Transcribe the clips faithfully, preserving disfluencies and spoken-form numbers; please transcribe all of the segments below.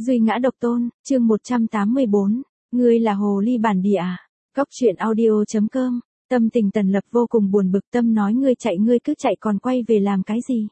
Duy ngã độc tôn, chương một trăm tám mươi bốn. Ngươi là hồ ly bản địa à? Góc truyện audio.com. Tâm tình Tần Lập vô cùng buồn bực, Tâm nói ngươi chạy ngươi cứ chạy còn quay về làm cái gì?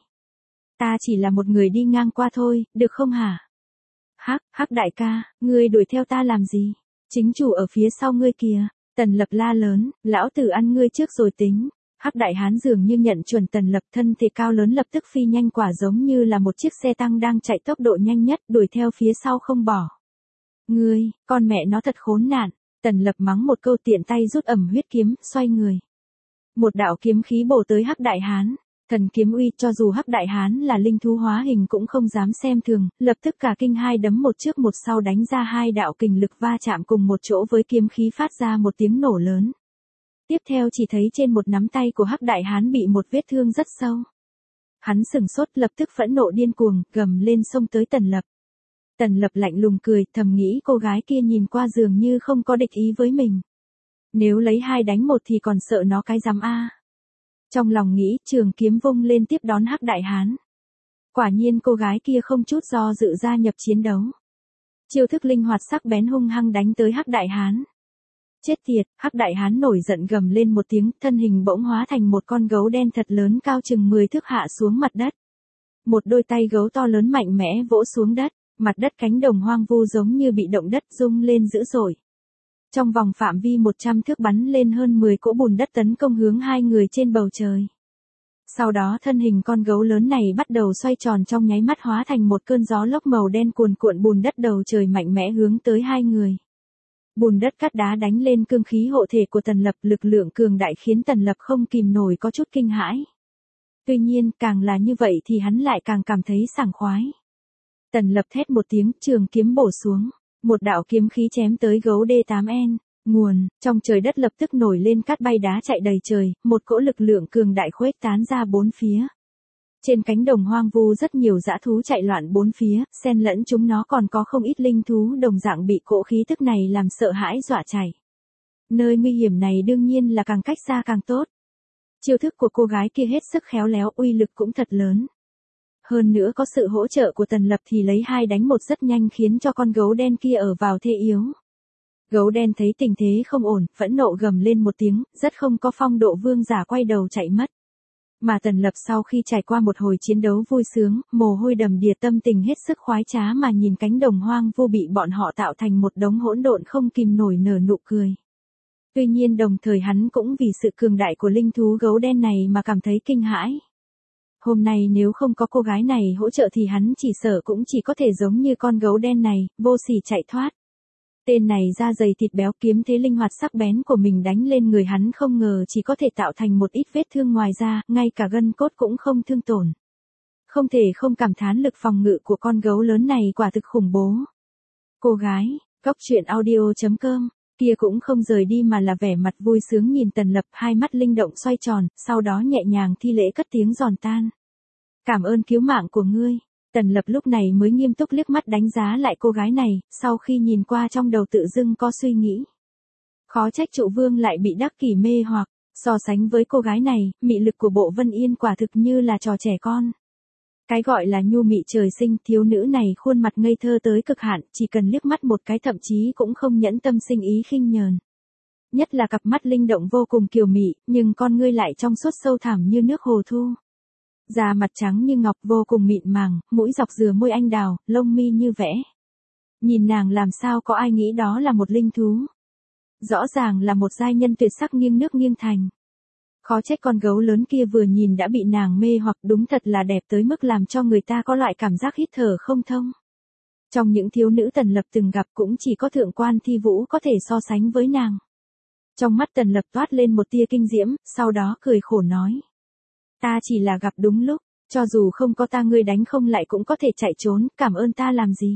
Ta chỉ là một người đi ngang qua thôi, được không hả? Hắc, Hắc đại ca, ngươi đuổi theo ta làm gì? Chính chủ ở phía sau ngươi kìa. Tần Lập la lớn, lão tử ăn ngươi trước rồi tính. Hắc đại hán dường như nhận chuẩn Tần Lập, thân thể cao lớn lập tức phi nhanh quả giống như là một chiếc xe tăng đang chạy tốc độ nhanh nhất, đuổi theo phía sau không bỏ. Ngươi, con mẹ nó thật khốn nạn. Tần Lập mắng một câu tiện tay rút ẩm huyết kiếm, xoay người. Một đạo kiếm khí bổ tới Hắc đại hán. Thần kiếm uy, cho dù Hắc đại hán là linh thú hóa hình cũng không dám xem thường, lập tức cả kinh hai đấm một trước một sau đánh ra hai đạo kình lực va chạm cùng một chỗ với kiếm khí phát ra một tiếng nổ lớn. Tiếp theo chỉ thấy trên một nắm tay của Hắc đại hán bị một vết thương rất sâu. Hắn sửng sốt, lập tức phẫn nộ điên cuồng, gầm lên xông tới Tần Lập. Tần Lập lạnh lùng cười, thầm nghĩ cô gái kia nhìn qua dường như không có địch ý với mình. Nếu lấy hai đánh một thì còn sợ nó cái rắm a. Trong lòng nghĩ, trường kiếm vung lên tiếp đón Hắc đại hán. Quả nhiên cô gái kia không chút do dự gia nhập chiến đấu. Chiêu thức linh hoạt sắc bén hung hăng đánh tới Hắc đại hán. Chết tiệt, Hắc đại hán nổi giận gầm lên một tiếng, thân hình bỗng hóa thành một con gấu đen thật lớn cao chừng mười thước hạ xuống mặt đất. Một đôi tay gấu to lớn mạnh mẽ vỗ xuống đất, mặt đất cánh đồng hoang vu giống như bị động đất rung lên dữ dội. Trong vòng phạm vi một trăm thước bắn lên hơn mười cỗ bùn đất tấn công hướng hai người trên bầu trời. Sau đó thân hình con gấu lớn này bắt đầu xoay tròn trong nháy mắt hóa thành một cơn gió lốc màu đen cuồn cuộn bùn đất đầu trời mạnh mẽ hướng tới hai người. Bùn đất cát đá đánh lên cương khí hộ thể của Tần Lập, lực lượng cường đại khiến Tần Lập không kìm nổi có chút kinh hãi. Tuy nhiên, càng là như vậy thì hắn lại càng cảm thấy sảng khoái. Tần Lập thét một tiếng, trường kiếm bổ xuống, một đạo kiếm khí chém tới gấu D tám N, nguồn, trong trời đất lập tức nổi lên cát bay đá chạy đầy trời, một cỗ lực lượng cường đại khuếch tán ra bốn phía. Trên cánh đồng hoang vu rất nhiều dã thú chạy loạn bốn phía, xen lẫn chúng nó còn có không ít linh thú đồng dạng bị cỗ khí tức này làm sợ hãi dọa chạy. Nơi nguy hiểm này đương nhiên là càng cách xa càng tốt. Chiêu thức của cô gái kia hết sức khéo léo, uy lực cũng thật lớn. Hơn nữa có sự hỗ trợ của Tần Lập thì lấy hai đánh một rất nhanh khiến cho con gấu đen kia ở vào thế yếu. Gấu đen thấy tình thế không ổn, phẫn nộ gầm lên một tiếng, rất không có phong độ vương giả quay đầu chạy mất. Mà Tần Lập sau khi trải qua một hồi chiến đấu vui sướng, mồ hôi đầm đìa, tâm tình hết sức khoái trá mà nhìn cánh đồng hoang vu bị bọn họ tạo thành một đống hỗn độn không kìm nổi nở nụ cười. Tuy nhiên đồng thời hắn cũng vì sự cường đại của linh thú gấu đen này mà cảm thấy kinh hãi. Hôm nay nếu không có cô gái này hỗ trợ thì hắn chỉ sợ cũng chỉ có thể giống như con gấu đen này, vô sỉ chạy thoát. Tên này da dày thịt béo, kiếm thế linh hoạt sắc bén của mình đánh lên người hắn không ngờ chỉ có thể tạo thành một ít vết thương, ngoài ra, ngay cả gân cốt cũng không thương tổn. Không thể không cảm thán lực phòng ngự của con gấu lớn này quả thực khủng bố. Cô gái, góc truyện audio.com, kia cũng không rời đi mà là vẻ mặt vui sướng nhìn Tần Lập, hai mắt linh động xoay tròn, sau đó nhẹ nhàng thi lễ cất tiếng giòn tan. Cảm ơn cứu mạng của ngươi. Tần Lập lúc này mới nghiêm túc liếc mắt đánh giá lại cô gái này, sau khi nhìn qua trong đầu tự dưng có suy nghĩ. Khó trách Trụ Vương lại bị đắc kỷ mê hoặc, so sánh với cô gái này, mị lực của Bộ Vân Yên quả thực như là trò trẻ con. Cái gọi là nhu mị trời sinh, thiếu nữ này khuôn mặt ngây thơ tới cực hạn, chỉ cần liếc mắt một cái thậm chí cũng không nhẫn tâm sinh ý khinh nhờn. Nhất là cặp mắt linh động vô cùng kiều mị, nhưng con ngươi lại trong suốt sâu thẳm như nước hồ thu. Da mặt trắng như ngọc vô cùng mịn màng, mũi dọc dừa môi anh đào, lông mi như vẽ. Nhìn nàng làm sao có ai nghĩ đó là một linh thú. Rõ ràng là một giai nhân tuyệt sắc nghiêng nước nghiêng thành. Khó trách con gấu lớn kia vừa nhìn đã bị nàng mê hoặc, đúng thật là đẹp tới mức làm cho người ta có loại cảm giác hít thở không thông. Trong những thiếu nữ Tần Lập từng gặp cũng chỉ có Thượng Quan Thi Vũ có thể so sánh với nàng. Trong mắt Tần Lập toát lên một tia kinh diễm, sau đó cười khổ nói. Ta chỉ là gặp đúng lúc, cho dù không có ta ngươi đánh không lại cũng có thể chạy trốn, cảm ơn ta làm gì.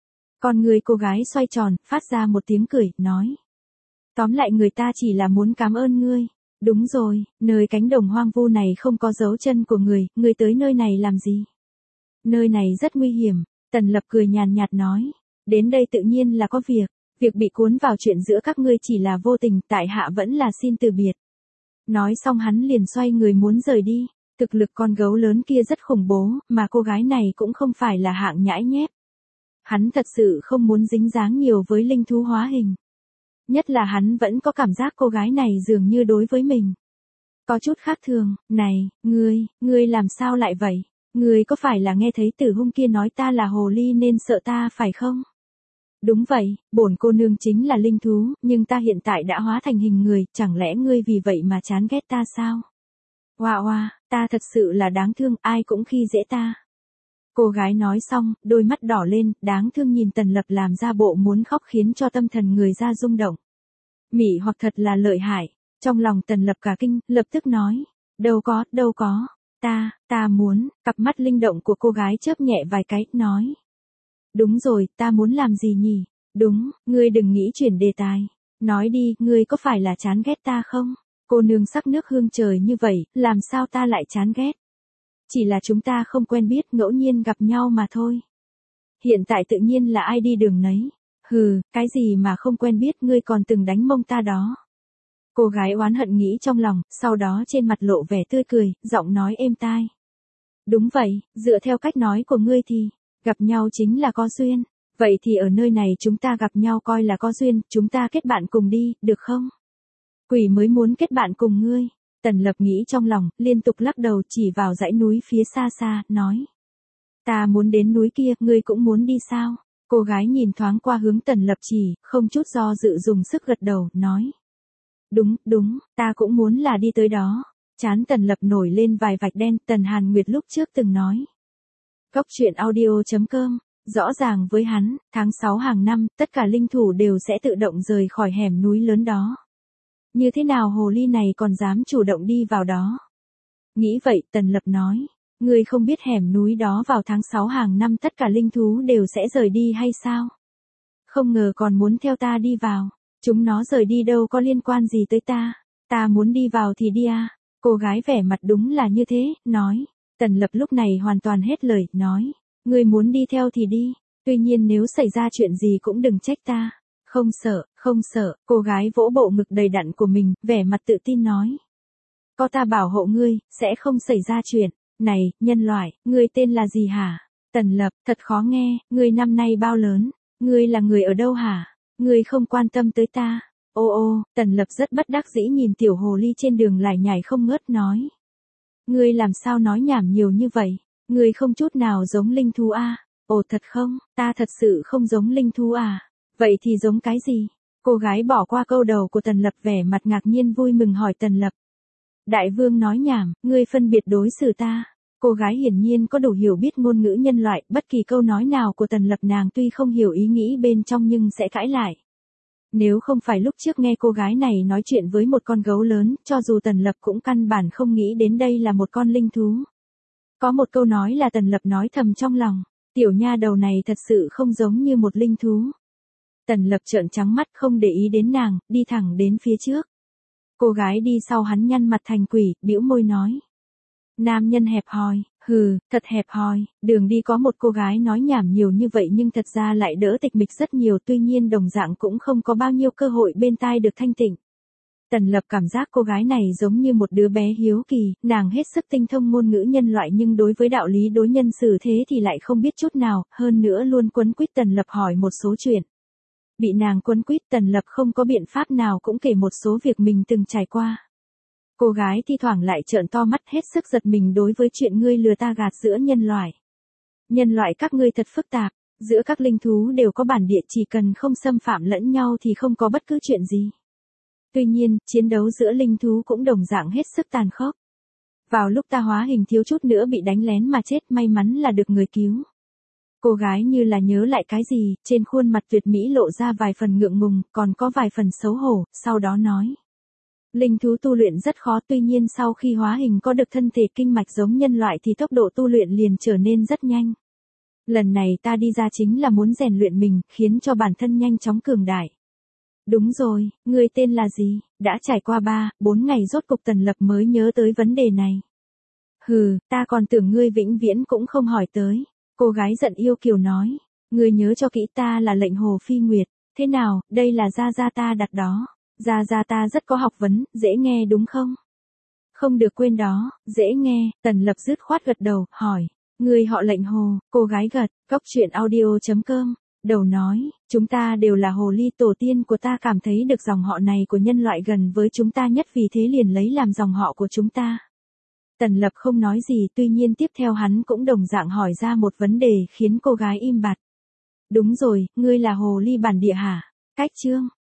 Con người cô gái xoay tròn, phát ra một tiếng cười, nói. Tóm lại người ta chỉ là muốn cảm ơn ngươi. Đúng rồi, nơi cánh đồng hoang vu này không có dấu chân của người, ngươi tới nơi này làm gì? Nơi này rất nguy hiểm, Tần Lập cười nhàn nhạt nói. Đến đây tự nhiên là có việc, việc bị cuốn vào chuyện giữa các ngươi chỉ là vô tình, tại hạ vẫn là xin từ biệt. Nói xong hắn liền xoay người muốn rời đi, thực lực con gấu lớn kia rất khủng bố, mà cô gái này cũng không phải là hạng nhãi nhép. Hắn thật sự không muốn dính dáng nhiều với linh thú hóa hình. Nhất là hắn vẫn có cảm giác cô gái này dường như đối với mình có chút khác thường. Này, ngươi, ngươi làm sao lại vậy? Ngươi có phải là nghe thấy Tử Hung kia nói ta là hồ ly nên sợ ta phải không? Đúng vậy, bổn cô nương chính là linh thú, nhưng ta hiện tại đã hóa thành hình người, chẳng lẽ ngươi vì vậy mà chán ghét ta sao? Oa oa, ta thật sự là đáng thương, ai cũng khi dễ ta. Cô gái nói xong, đôi mắt đỏ lên, đáng thương nhìn Tần Lập làm ra bộ muốn khóc khiến cho tâm thần người ra rung động. Mị hoặc thật là lợi hại. Trong lòng Tần Lập cả kinh, lập tức nói. Đâu có, đâu có. Ta, ta muốn, cặp mắt linh động của cô gái chớp nhẹ vài cái, nói. Đúng rồi, ta muốn làm gì nhỉ? Đúng, ngươi đừng nghĩ chuyển đề tài. Nói đi, ngươi có phải là chán ghét ta không? Cô nương sắc nước hương trời như vậy, làm sao ta lại chán ghét? Chỉ là chúng ta không quen biết, ngẫu nhiên gặp nhau mà thôi. Hiện tại tự nhiên là ai đi đường nấy. Hừ, cái gì mà không quen biết, ngươi còn từng đánh mông ta đó. Cô gái oán hận nghĩ trong lòng, sau đó trên mặt lộ vẻ tươi cười, giọng nói êm tai. Đúng vậy, dựa theo cách nói của ngươi thì, gặp nhau chính là có duyên. Vậy thì ở nơi này chúng ta gặp nhau coi là có duyên, chúng ta kết bạn cùng đi, được không? Quỷ mới muốn kết bạn cùng ngươi. Tần Lập nghĩ trong lòng, liên tục lắc đầu chỉ vào dãy núi phía xa xa, nói. Ta muốn đến núi kia, ngươi cũng muốn đi sao? Cô gái nhìn thoáng qua hướng Tần Lập chỉ, không chút do dự dùng sức gật đầu, nói. Đúng, đúng, ta cũng muốn là đi tới đó. Chán Tần Lập nổi lên vài vạch đen, Tần Hàn Nguyệt lúc trước từng nói. Góc truyện audio chấm com, rõ ràng với hắn, tháng sáu hàng năm, tất cả linh thủ đều sẽ tự động rời khỏi hẻm núi lớn đó. Như thế nào hồ ly này còn dám chủ động đi vào đó? Nghĩ vậy, Tần Lập nói. Ngươi không biết hẻm núi đó vào tháng sáu hàng năm tất cả linh thú đều sẽ rời đi hay sao? Không ngờ còn muốn theo ta đi vào. Chúng nó rời đi đâu có liên quan gì tới ta. Ta muốn đi vào thì đi à. Cô gái vẻ mặt đúng là như thế, nói. Tần Lập lúc này hoàn toàn hết lời, nói. Ngươi muốn đi theo thì đi. Tuy nhiên nếu xảy ra chuyện gì cũng đừng trách ta. Không sợ, không sợ, cô gái vỗ bộ ngực đầy đặn của mình, vẻ mặt tự tin nói. Có ta bảo hộ ngươi, sẽ không xảy ra chuyện. Này, nhân loại, ngươi tên là gì hả? Tần Lập, thật khó nghe, ngươi năm nay bao lớn? Ngươi là người ở đâu hả? Ngươi không quan tâm tới ta. Ô ô, Tần Lập rất bất đắc dĩ nhìn tiểu hồ ly trên đường lải nhải không ngớt nói. Ngươi làm sao nói nhảm nhiều như vậy? Ngươi không chút nào giống linh thú à? Ồ thật không, ta thật sự không giống linh thú à? Vậy thì giống cái gì? Cô gái bỏ qua câu đầu của Tần Lập vẻ mặt ngạc nhiên vui mừng hỏi Tần Lập. Đại vương nói nhảm, ngươi phân biệt đối xử ta. Cô gái hiển nhiên có đủ hiểu biết ngôn ngữ nhân loại, bất kỳ câu nói nào của Tần Lập nàng tuy không hiểu ý nghĩ bên trong nhưng sẽ cãi lại. Nếu không phải lúc trước nghe cô gái này nói chuyện với một con gấu lớn, cho dù Tần Lập cũng căn bản không nghĩ đến đây là một con linh thú. Có một câu nói là Tần Lập nói thầm trong lòng, tiểu nha đầu này thật sự không giống như một linh thú. Tần Lập trợn trắng mắt không để ý đến nàng, đi thẳng đến phía trước. Cô gái đi sau hắn nhăn mặt thành quỷ, bĩu môi nói. Nam nhân hẹp hòi, hừ, thật hẹp hòi, đường đi có một cô gái nói nhảm nhiều như vậy nhưng thật ra lại đỡ tịch mịch rất nhiều, tuy nhiên đồng dạng cũng không có bao nhiêu cơ hội bên tai được thanh tịnh. Tần Lập cảm giác cô gái này giống như một đứa bé hiếu kỳ, nàng hết sức tinh thông ngôn ngữ nhân loại nhưng đối với đạo lý đối nhân xử thế thì lại không biết chút nào, hơn nữa luôn quấn quýt Tần Lập hỏi một số chuyện. Bị nàng quấn quýt Tần Lập không có biện pháp nào cũng kể một số việc mình từng trải qua. Cô gái thi thoảng lại trợn to mắt hết sức giật mình đối với chuyện ngươi lừa ta gạt giữa nhân loại. Nhân loại các ngươi thật phức tạp, giữa các linh thú đều có bản địa chỉ cần không xâm phạm lẫn nhau thì không có bất cứ chuyện gì. Tuy nhiên, chiến đấu giữa linh thú cũng đồng dạng hết sức tàn khốc. Vào lúc ta hóa hình thiếu chút nữa bị đánh lén mà chết, may mắn là được người cứu. Cô gái như là nhớ lại cái gì, trên khuôn mặt tuyệt mỹ lộ ra vài phần ngượng ngùng, còn có vài phần xấu hổ, sau đó nói. Linh thú tu luyện rất khó, tuy nhiên sau khi hóa hình có được thân thể kinh mạch giống nhân loại thì tốc độ tu luyện liền trở nên rất nhanh. Lần này ta đi ra chính là muốn rèn luyện mình, khiến cho bản thân nhanh chóng cường đại. Đúng rồi, ngươi tên là gì? Đã trải qua ba, bốn ngày rốt cục Tần Lập mới nhớ tới vấn đề này. Hừ, ta còn tưởng ngươi vĩnh viễn cũng không hỏi tới. Cô gái giận yêu kiều nói. Ngươi nhớ cho kỹ, ta là lệnh Hồ Phi Nguyệt. Thế nào, đây là gia gia ta đặt đó. Gia gia ta rất có học vấn, dễ nghe đúng không? Không được quên đó, dễ nghe. Tần Lập dứt khoát gật đầu, hỏi. Người họ lệnh hồ, cô gái gật, góc chuyện audio.com. Đầu nói, chúng ta đều là hồ ly, tổ tiên của ta cảm thấy được dòng họ này của nhân loại gần với chúng ta nhất, vì thế liền lấy làm dòng họ của chúng ta. Tần Lập không nói gì, tuy nhiên tiếp theo hắn cũng đồng dạng hỏi ra một vấn đề khiến cô gái im bặt. Đúng rồi, ngươi là hồ ly bản địa hả? Cách chương